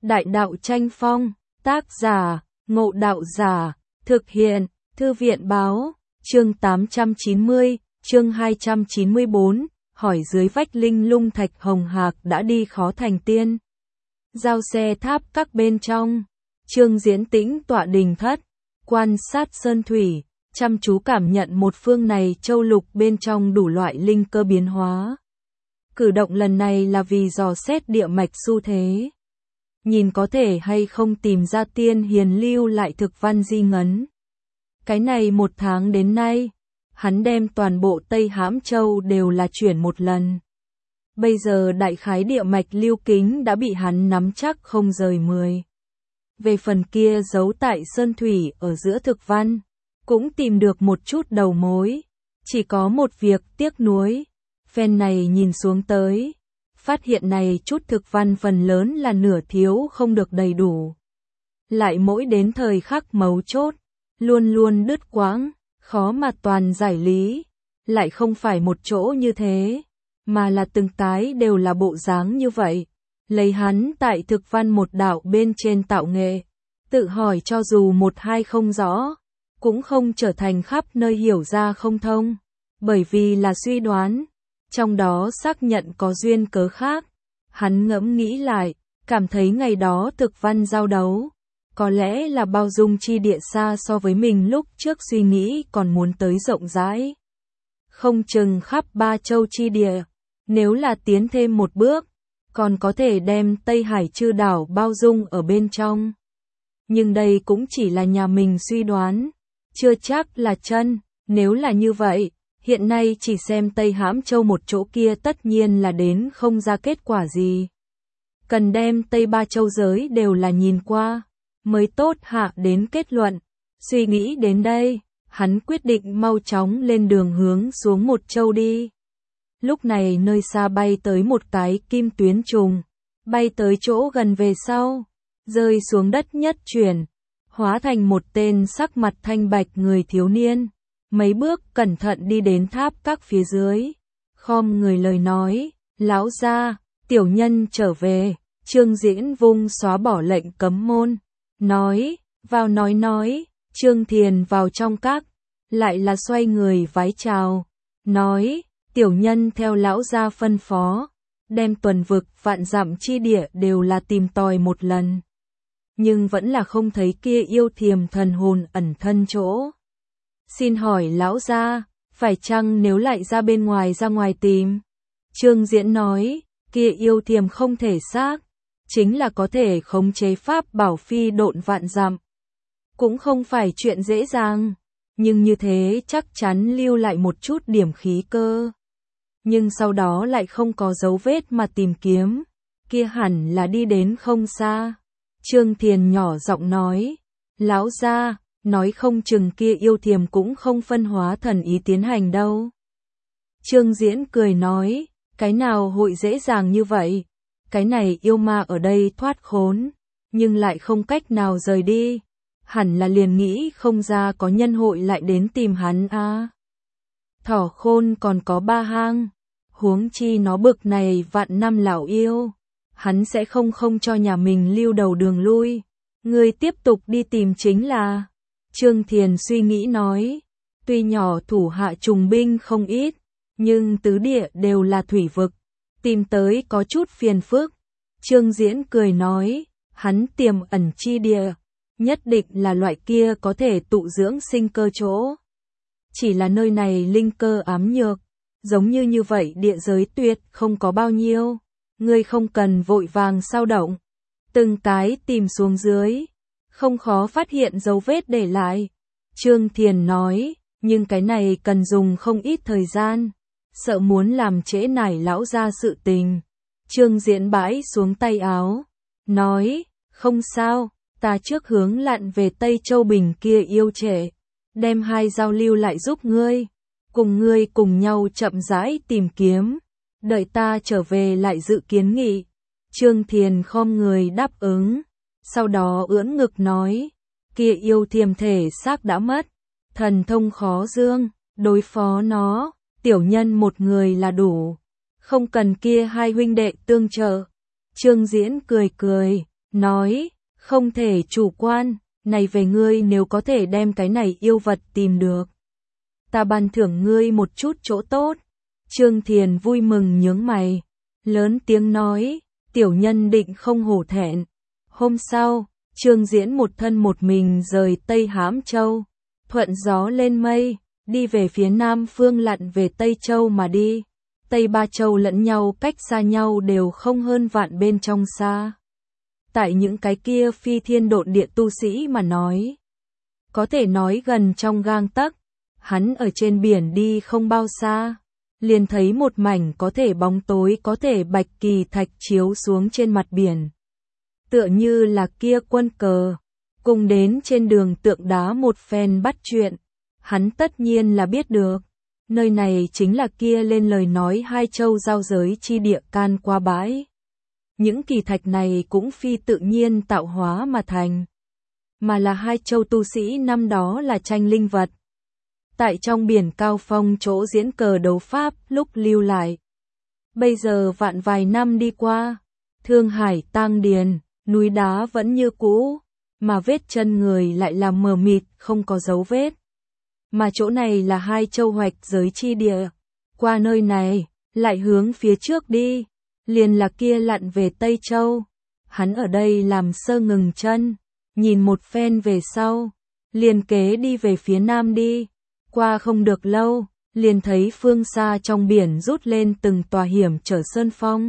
Đại đạo tranh phong, tác giả, Ngộ Đạo Giả, thực hiện, Thư viện báo, chương 890, chương 294, hỏi dưới vách linh lung thạch hồng hạc đã đi khó thành tiên. Giao xe tháp các bên trong, Trương Diễn tĩnh tọa đình thất, quan sát sơn thủy, chăm chú cảm nhận một phương này châu lục bên trong đủ loại linh cơ biến hóa. Cử động lần này là vì dò xét địa mạch xu thế. Nhìn có thể hay không tìm ra tiên hiền lưu lại thực văn di ngấn. Cái này 1 tháng đến nay, hắn đem toàn bộ Tây Hãm Châu đều là chuyển một lần. Bây giờ đại khái địa mạch lưu kính đã bị hắn nắm chắc không rời 10. Về phần kia giấu tại sơn thủy ở giữa thực văn, cũng tìm được một chút đầu mối. Chỉ có một việc tiếc nuối, phen này nhìn xuống tới, phát hiện này chút thực văn phần lớn là nửa thiếu không được đầy đủ. Lại mỗi đến thời khắc mấu chốt, luôn luôn đứt quãng, khó mà toàn giải lý. Lại không phải một chỗ như thế, mà là từng cái đều là bộ dáng như vậy. Lấy hắn tại thực văn một đạo bên trên tạo nghệ, tự hỏi cho dù 1-2 không rõ, cũng không trở thành khắp nơi hiểu ra không thông, bởi vì là suy đoán, trong đó xác nhận có duyên cớ khác. Hắn ngẫm nghĩ lại, cảm thấy ngày đó thực văn giao đấu, có lẽ là bao dung chi địa xa so với mình lúc trước suy nghĩ còn muốn tới rộng rãi. Không chừng khắp 3 châu chi địa, nếu là tiến thêm một bước, còn có thể đem Tây Hải chư đảo bao dung ở bên trong. Nhưng đây cũng chỉ là nhà mình suy đoán, chưa chắc là chân. Nếu là như vậy, hiện nay chỉ xem Tây Hãm Châu một chỗ kia tất nhiên là đến không ra kết quả gì. Cần đem Tây 3 châu giới đều là nhìn qua, mới tốt hạ đến kết luận. Suy nghĩ đến đây, hắn quyết định mau chóng lên đường hướng xuống một châu đi. Lúc này nơi xa bay tới một cái kim tuyến trùng, bay tới chỗ gần về sau, rơi xuống đất nhất chuyển, hóa thành một tên sắc mặt thanh bạch người thiếu niên. Mấy bước cẩn thận đi đến tháp các phía dưới, khom người lời nói, lão gia, tiểu nhân trở về. Trương Diễn vung xóa bỏ lệnh cấm môn, nói, vào nói, Trương Thiền vào trong các, lại là xoay người vái chào, nói, tiểu nhân theo lão gia phân phó, đem tuần vực vạn dặm chi địa đều là tìm tòi một lần. Nhưng vẫn là không thấy kia yêu thiềm thần hồn ẩn thân chỗ. Xin hỏi lão gia, phải chăng nếu lại ra bên ngoài ra ngoài tìm? Trương Diễn nói, kia yêu thiềm không thể xác, chính là có thể khống chế pháp bảo phi độn vạn dặm. Cũng không phải chuyện dễ dàng, nhưng như thế chắc chắn lưu lại một chút điểm khí cơ. Nhưng sau đó lại không có dấu vết mà tìm kiếm, kia hẳn là đi đến không xa. Trương Thiền nhỏ giọng nói, lão gia, nói không chừng kia yêu thiềm cũng không phân hóa thần ý tiến hành đâu. Trương Diễn cười nói, cái nào hội dễ dàng như vậy, cái này yêu ma ở đây thoát khốn, nhưng lại không cách nào rời đi, hẳn là liền nghĩ không ra có nhân hội lại đến tìm hắn a. Thỏ khôn còn có 3 hang, huống chi nó bực này vạn năm lão yêu, hắn sẽ không cho nhà mình lưu đầu đường lui, người tiếp tục đi tìm chính là. Trương Thiền suy nghĩ nói, tuy nhỏ thủ hạ trùng binh không ít, nhưng tứ địa đều là thủy vực, tìm tới có chút phiền phức. Trương Diễn cười nói, hắn tiềm ẩn chi địa, nhất định là loại kia có thể tụ dưỡng sinh cơ chỗ. Chỉ là nơi này linh cơ ám nhược, giống như vậy địa giới tuyệt không có bao nhiêu, ngươi không cần vội vàng sao động, từng cái tìm xuống dưới, không khó phát hiện dấu vết để lại. Trương Thiền nói, nhưng cái này cần dùng không ít thời gian, sợ muốn làm trễ nải lão gia sự tình. Trương Diễn bãi xuống tay áo, nói, không sao, ta trước hướng lặn về Tây Châu Bình kia yêu trệ, đem 2 giao lưu lại giúp ngươi, cùng ngươi cùng nhau chậm rãi tìm kiếm, đợi ta trở về lại dự kiến nghị. Trương Thiền khom người đáp ứng, sau đó ưỡn ngực nói, kia yêu thiềm thể xác đã mất, thần thông khó dương, đối phó nó, tiểu nhân một người là đủ, không cần kia 2 huynh đệ tương trợ. Trương Diễn cười, nói, không thể chủ quan, này về ngươi nếu có thể đem cái này yêu vật tìm được. Ta ban thưởng ngươi một chút chỗ tốt. Trương Thiền vui mừng nhướng mày, lớn tiếng nói, tiểu nhân định không hổ thẹn. Hôm sau, Trương Diễn một thân một mình rời Tây Hãm Châu, thuận gió lên mây, đi về phía Nam phương lặn về Tây Châu mà đi. Tây Ba Châu lẫn nhau cách xa nhau đều không hơn vạn bên trong xa. Tại những cái kia phi thiên độn địa tu sĩ mà nói, có thể nói gần trong gang tấc. Hắn ở trên biển đi không bao xa, liền thấy một mảnh có thể bóng tối có thể bạch kỳ thạch chiếu xuống trên mặt biển. Tựa như là kia quân cờ, cùng đến trên đường tượng đá một phen bắt chuyện. Hắn tất nhiên là biết được, nơi này chính là kia lên lời nói hai châu giao giới chi địa can qua bãi. Những kỳ thạch này cũng phi tự nhiên tạo hóa mà thành, mà là hai châu tu sĩ năm đó là tranh linh vật. Tại trong biển cao phong chỗ diễn cờ đấu pháp lúc lưu lại. Bây giờ vạn vài năm đi qua, Thương Hải tang điền, núi đá vẫn như cũ, mà vết chân người lại là mờ mịt không có dấu vết. Mà chỗ này là hai châu hoạch giới chi địa, qua nơi này, lại hướng phía trước đi, liền là kia lặn về Tây Châu. Hắn ở đây làm sơ ngừng chân, nhìn một phen về sau, liền kế đi về phía Nam đi. Qua không được lâu, liền thấy phương xa trong biển rút lên từng tòa hiểm trở sơn phong.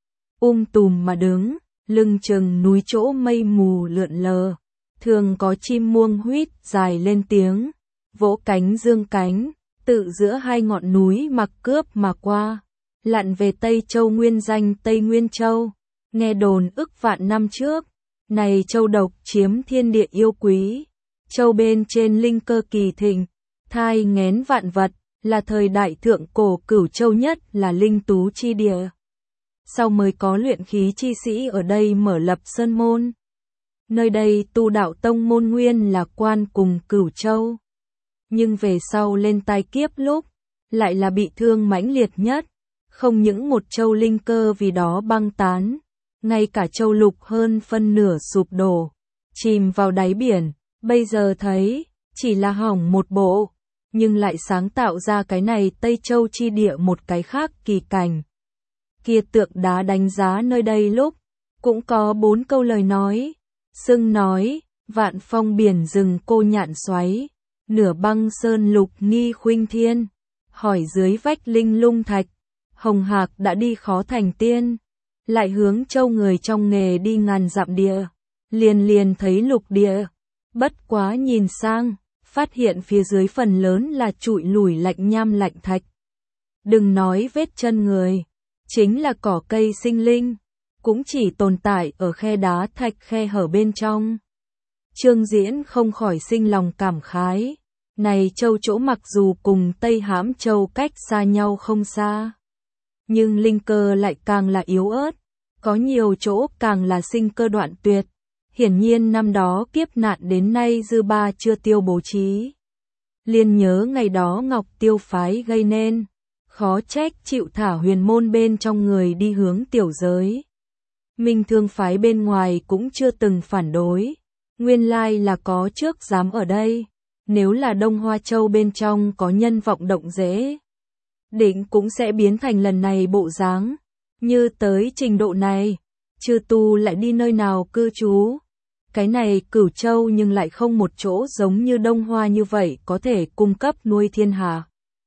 Tùm mà đứng, lưng chừng núi chỗ mây mù lượn lờ, thường có chim muông huýt dài lên tiếng, vỗ cánh dương cánh, tự giữa hai ngọn núi mặc cướp mà qua, lặn về Tây Châu nguyên danh Tây Nguyên Châu. Nghe đồn ức vạn năm trước, này châu độc chiếm thiên địa yêu quý, châu bên trên linh cơ kỳ thịnh, thai nghén vạn vật, là thời đại thượng cổ Cửu Châu nhất là linh tú chi địa. Sau mới có luyện khí chi sĩ ở đây mở lập sơn môn. Nơi đây tu đạo tông môn nguyên là quan cùng Cửu Châu. Nhưng về sau lên tai kiếp lúc, lại là bị thương mãnh liệt nhất. Không những một châu linh cơ vì đó băng tán, ngay cả châu lục hơn phân nửa sụp đổ, chìm vào đáy biển. Bây giờ thấy, chỉ là hỏng một bộ, nhưng lại sáng tạo ra cái này Tây Châu chi địa một cái khác kỳ cảnh. Kia tượng đá đánh giá nơi đây lúc, cũng có 4 câu lời nói. Sưng nói, vạn phong biển rừng cô nhạn xoáy, nửa băng sơn lục nghi khuynh thiên, hỏi dưới vách linh lung thạch, hồng hạc đã đi khó thành tiên, lại hướng châu người trong nghề đi ngàn dặm địa, liền thấy lục địa, bất quá nhìn sang, phát hiện phía dưới phần lớn là trụi lủi lạnh nham lạnh thạch. Đừng nói vết chân người, chính là cỏ cây sinh linh, cũng chỉ tồn tại ở khe đá thạch khe hở bên trong. Trương Diễn không khỏi sinh lòng cảm khái, này châu chỗ mặc dù cùng Tây Hãm Châu cách xa nhau không xa, nhưng linh cơ lại càng là yếu ớt, có nhiều chỗ càng là sinh cơ đoạn tuyệt. Hiển nhiên năm đó kiếp nạn đến nay dư ba chưa tiêu bố trí. Liên nhớ ngày đó Ngọc Tiêu phái gây nên, khó trách chịu thả huyền môn bên trong người đi hướng tiểu giới. Minh Thương phái bên ngoài cũng chưa từng phản đối, nguyên lai là có trước dám ở đây, nếu là Đông Hoa Châu bên trong có nhân vọng động dễ, định cũng sẽ biến thành lần này bộ dáng, như tới trình độ này, chư tu lại đi nơi nào cư trú. Cái này Cửu Châu nhưng lại không một chỗ giống như Đông Hoa như vậy có thể cung cấp nuôi thiên hạ.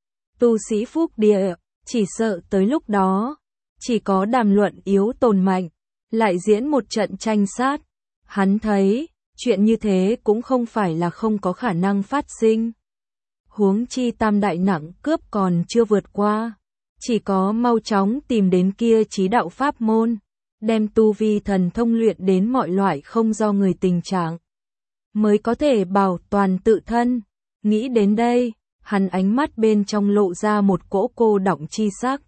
Tu sĩ phúc địa, chỉ sợ tới lúc đó, chỉ có đàm luận yếu tồn mạnh, lại diễn một trận tranh sát. Hắn thấy, chuyện như thế cũng không phải là không có khả năng phát sinh. Huống chi tam đại nặng cướp còn chưa vượt qua, chỉ có mau chóng tìm đến kia chí đạo pháp môn, đem tu vi thần thông luyện đến mọi loại không do người tình trạng, mới có thể bảo toàn tự thân. Nghĩ đến đây, hắn ánh mắt bên trong lộ ra một cỗ cô đọng chi sắc.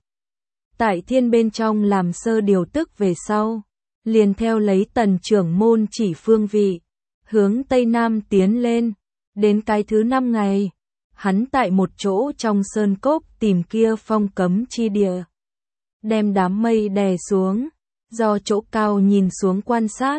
Tại thiên bên trong làm sơ điều tức về sau, liền theo lấy Tần trưởng môn chỉ phương vị, hướng Tây Nam tiến lên. Đến cái thứ 5 ngày, hắn tại một chỗ trong sơn cốc tìm kia phong cấm chi địa, đem đám mây đè xuống, do chỗ cao nhìn xuống quan sát,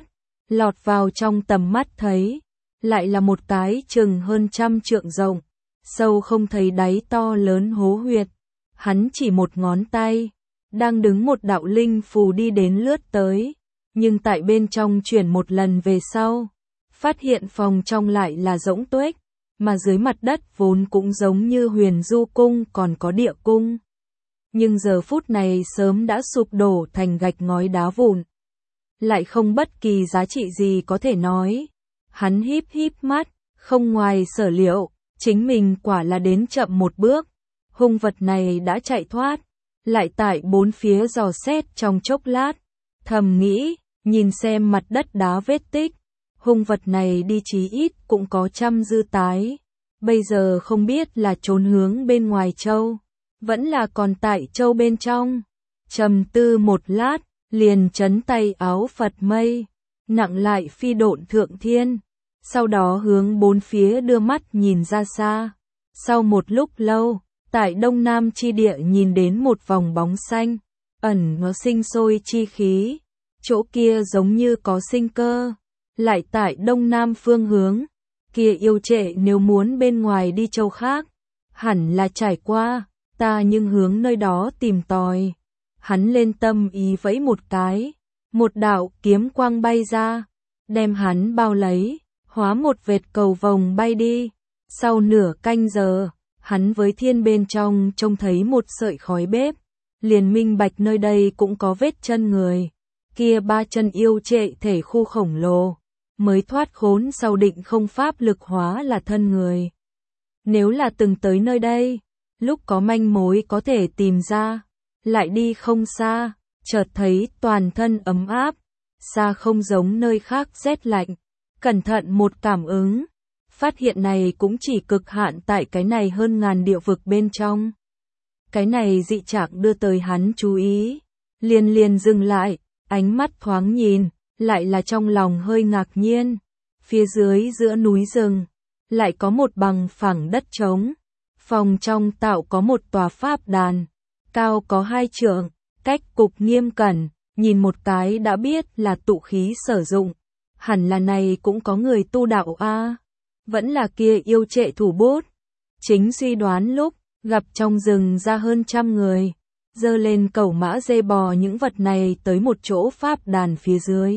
lọt vào trong tầm mắt thấy, lại là một cái chừng hơn 100 trượng rộng, sâu không thấy đáy to lớn hố huyệt. Hắn chỉ một ngón tay, đang đứng một đạo linh phù đi đến lướt tới, nhưng tại bên trong chuyển một lần về sau, phát hiện phòng trong lại là rỗng tuếch, mà dưới mặt đất vốn cũng giống như Huyền Du cung còn có địa cung. Nhưng giờ phút này sớm đã sụp đổ thành gạch ngói đá vụn, lại không bất kỳ giá trị gì có thể nói. Hắn híp híp mắt, không ngoài sở liệu, chính mình quả là đến chậm một bước. Hung vật này đã chạy thoát, lại tại bốn phía dò xét trong chốc lát, thầm nghĩ, nhìn xem mặt đất đá vết tích, hung vật này đi chí ít cũng có 100 dư tái, bây giờ không biết là trốn hướng bên ngoài châu, vẫn là còn tại châu bên trong. Trầm tư một lát, liền chấn tay áo Phật mây, nặng lại phi độn thượng thiên, sau đó hướng bốn phía đưa mắt nhìn ra xa. Sau một lúc lâu, tại đông nam chi địa nhìn đến một vòng bóng xanh, ẩn nó sinh sôi chi khí, chỗ kia giống như có sinh cơ. Lại tại đông nam phương hướng, kia yêu trệ nếu muốn bên ngoài đi châu khác, hẳn là trải qua, ta nhưng hướng nơi đó tìm tòi. Hắn lên tâm ý vẫy một cái, một đạo kiếm quang bay ra, đem hắn bao lấy, hóa một vệt cầu vồng bay đi. Sau nửa canh giờ, hắn với thiên bên trong trông thấy một sợi khói bếp, liền minh bạch nơi đây cũng có vết chân người. Kia 3 chân yêu trệ thể khu khổng lồ, mới thoát khốn sau định không pháp lực hóa là thân người. Nếu là từng tới nơi đây, lúc có manh mối có thể tìm ra, lại đi không xa, chợt thấy toàn thân ấm áp, xa không giống nơi khác rét lạnh. Cẩn thận một cảm ứng, phát hiện này cũng chỉ cực hạn tại cái này hơn ngàn địa vực bên trong. Cái này dị trạng đưa tới hắn chú ý, liền dừng lại, ánh mắt thoáng nhìn, lại là trong lòng hơi ngạc nhiên. Phía dưới giữa núi rừng, lại có một bằng phẳng đất trống. Phòng trong tạo có một tòa pháp đàn, cao có 2 trượng, cách cục nghiêm cẩn, nhìn một cái đã biết là tụ khí sử dụng. Hẳn là này cũng có người tu đạo a, vẫn là kia yêu trệ thủ bút. Chính suy đoán lúc, gặp trong rừng ra hơn 100 người, dơ lên cẩu mã dê bò những vật này tới một chỗ pháp đàn phía dưới.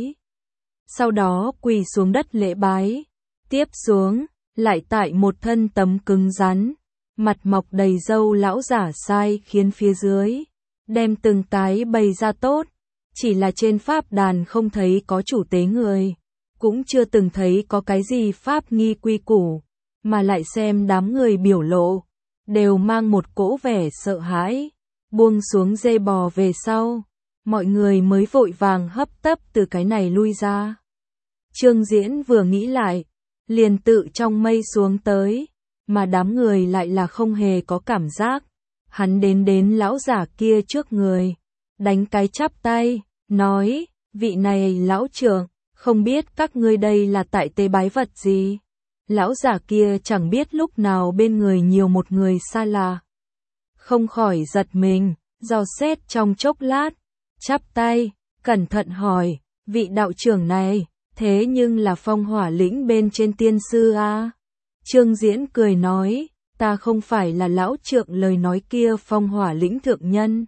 Sau đó quỳ xuống đất lễ bái, tiếp xuống, lại tại một thân tấm cứng rắn, mặt mọc đầy râu lão giả sai khiến phía dưới, đem từng cái bày ra tốt, chỉ là trên pháp đàn không thấy có chủ tế người, cũng chưa từng thấy có cái gì pháp nghi quy củ, mà lại xem đám người biểu lộ, đều mang một cỗ vẻ sợ hãi. Buông xuống dê bò về sau, mọi người mới vội vàng hấp tấp từ cái này lui ra. Trương Diễn vừa nghĩ lại, liền tự trong mây xuống tới, mà đám người lại là không hề có cảm giác. Hắn đến lão giả kia trước người, đánh cái chắp tay, nói, vị này lão trưởng, không biết các ngươi đây là tại tế bái vật gì. Lão giả kia chẳng biết lúc nào bên người nhiều một người xa lạ. Không khỏi giật mình, dò xét trong chốc lát, chắp tay, cẩn thận hỏi, vị đạo trưởng này, thế nhưng là Phong Hỏa lĩnh bên trên tiên sư a? Trương Diễn cười nói, ta không phải là lão trượng lời nói kia Phong Hỏa lĩnh thượng nhân,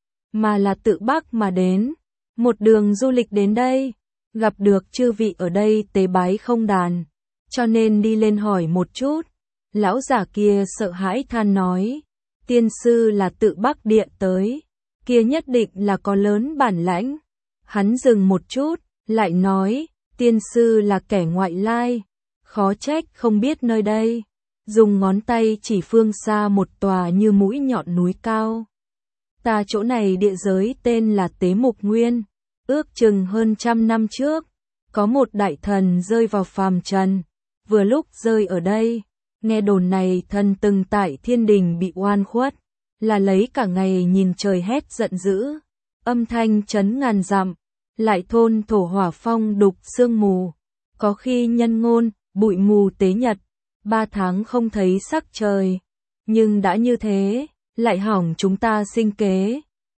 mà là tự Bắc mà đến, một đường du lịch đến đây, gặp được chư vị ở đây tế bái không đàn, cho nên đi lên hỏi một chút. Lão giả kia sợ hãi than nói, tiên sư là tự Bắc địa tới, kia nhất định là có lớn bản lãnh. Hắn dừng một chút, lại nói, tiên sư là kẻ ngoại lai, khó trách không biết nơi đây. Dùng ngón tay chỉ phương xa một tòa như mũi nhọn núi cao. Ta chỗ này địa giới tên là Tế Mục Nguyên, ước chừng hơn 100 năm trước, có một đại thần rơi vào phàm trần, vừa lúc rơi ở đây. Nghe đồn này thần từng tại thiên đình bị oan khuất, là lấy cả ngày nhìn trời hét giận dữ, âm thanh chấn ngàn dặm, lại thôn thổ hỏa phong đục sương mù, có khi nhân ngôn, bụi mù tế nhật, 3 tháng không thấy sắc trời, nhưng đã như thế, lại hỏng chúng ta sinh kế,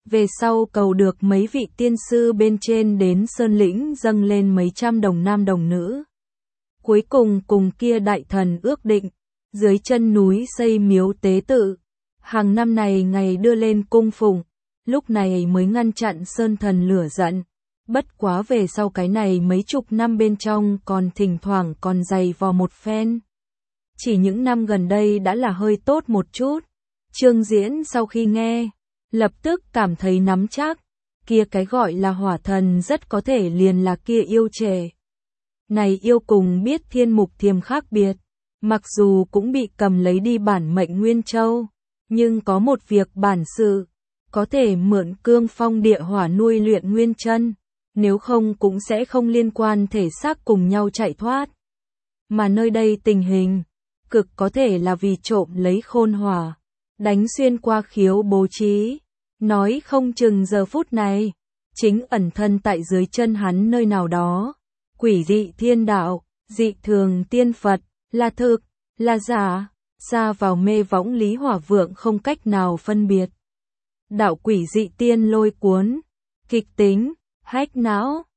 về sau cầu được mấy vị tiên sư bên trên đến sơn lĩnh dâng lên mấy trăm đồng nam đồng nữ. Cuối cùng cùng kia đại thần ước định, dưới chân núi xây miếu tế tự, hàng năm này ngày đưa lên cung phụng, lúc này mới ngăn chặn sơn thần lửa giận. Bất quá về sau cái này mấy chục năm bên trong còn thỉnh thoảng còn giày vò một phen. Chỉ những năm gần đây đã là hơi tốt một chút. Trương Diễn sau khi nghe, lập tức cảm thấy nắm chắc, kia cái gọi là hỏa thần rất có thể liền là kia yêu trẻ. Này yêu cùng biết thiên mục thiềm khác biệt, mặc dù cũng bị cầm lấy đi bản mệnh Nguyên Châu, nhưng có một việc bản sự, có thể mượn cương phong địa hỏa nuôi luyện nguyên chân, nếu không cũng sẽ không liên quan thể xác cùng nhau chạy thoát. Mà nơi đây tình hình, cực có thể là vì trộm lấy khôn hỏa, đánh xuyên qua khiếu bố trí, nói không chừng giờ phút này, chính ẩn thân tại dưới chân hắn nơi nào đó. Quỷ dị thiên đạo, dị thường tiên Phật, là thực, là giả, xa vào mê võng Lý Hỏa Vượng không cách nào phân biệt. Đạo quỷ dị tiên lôi cuốn, kịch tính, hách não,